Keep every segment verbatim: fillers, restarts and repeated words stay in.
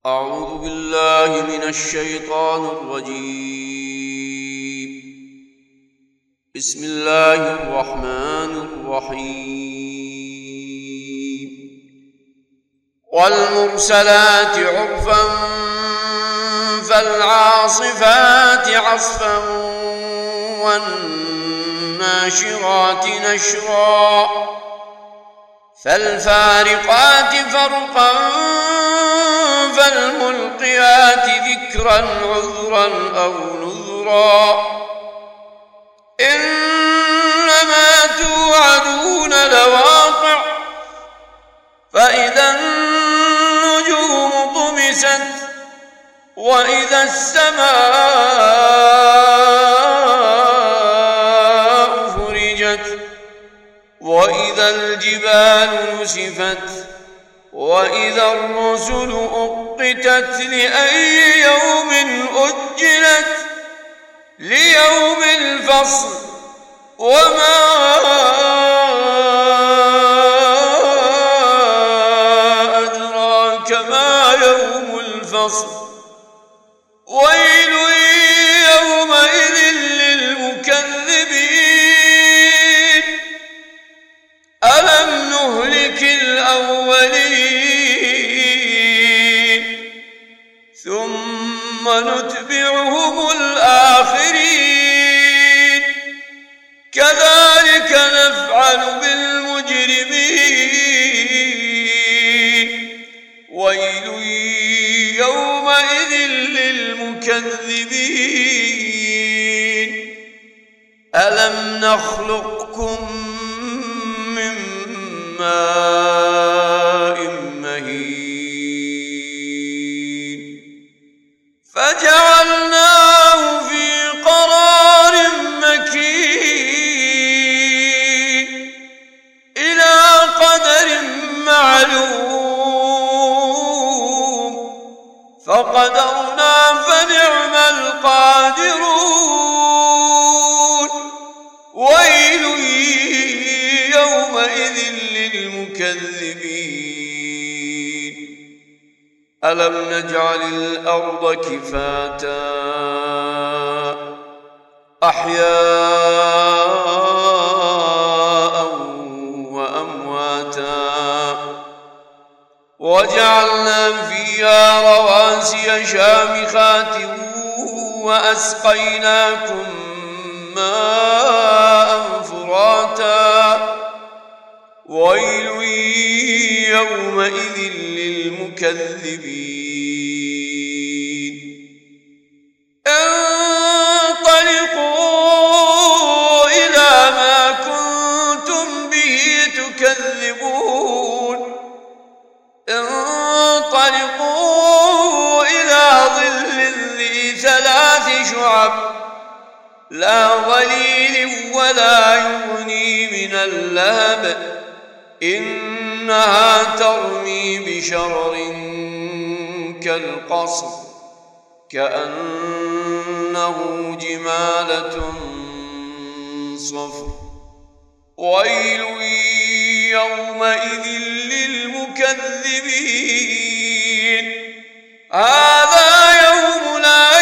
أعوذ بالله من الشيطان الرجيم. بسم الله الرحمن الرحيم. والمرسلات عرفا فالعاصفات عصفا والناشرات نشرا فالفارقات فرقا فالملقيات ذكرا عذرا أو نذرا إنما توعدون لواقع فإذا النجوم طمست وإذا السماء فرجت وإذا الجبال نسفت وإذا الرسل أقتت لأي يوم أجلت ليوم الفصل وما أدراك ما يوم الفصل ويل يومئذ للمكذبين ألم نهلك الأولين ثم نتبعهم الآخرين كذلك نفعل بالمجرمين ويل يومئذ للمكذبين ألم نخلقكم من ماء مهين فجعلناه في قرار مكين إلى قدر معلوم فقدرنا فنعم القادرون ويل يومئذ للمكذبين ألم نجعل الأرض كفاتا أحياء وأمواتا وجعلنا فيها رواسي شامخات وأسقيناكم ماء فراتا ويل يومئذ للمكذبين انطلقوا إلى ما كنتم به تكذبون انطلقوا إلى ظل ذي ثلاث شعب لا ظليل ولا يغني من اللهب إنها ترمي بشرر كالقصر كأنه جمالة صفر ويل يومئذ للمكذبين هذا يوم لا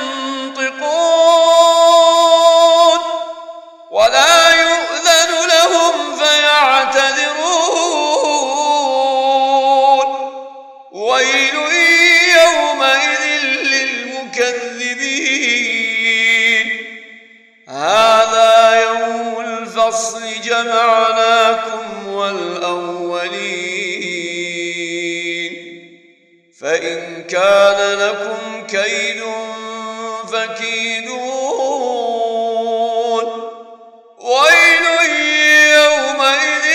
ينطقون ولا يؤذن لهم فيعتذرون ويل يومئذ للمكذبين هذا يوم الفصل جمعناكم والأولين فإن كان لكم كيد فكيدون ويل يومئذ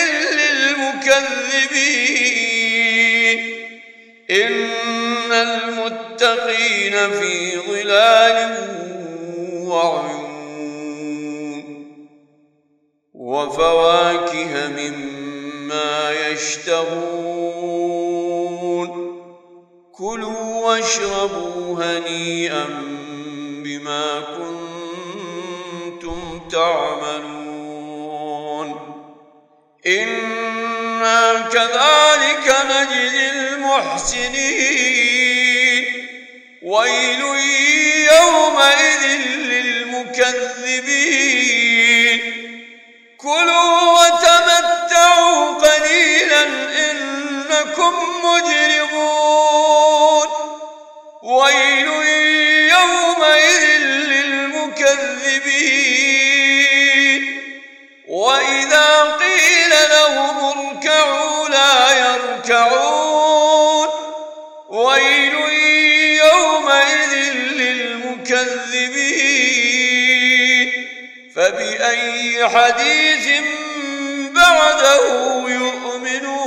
للمكذبين إن المتقين في ظلال وعيون وفواكه مما يشتهون كلوا واشربوا هنيئا بما كنتم تعملون إنا كذلك نجزي المحسنين ويل يومئذ للمكذبين كلوا وتمتعوا قليلا إنكم مجرمون ويل يومئذ للمكذبين وإذا قيل لهم اركعوا لا يركعون ويل يومئذ للمكذبين فبأي حديث بعده يؤمنون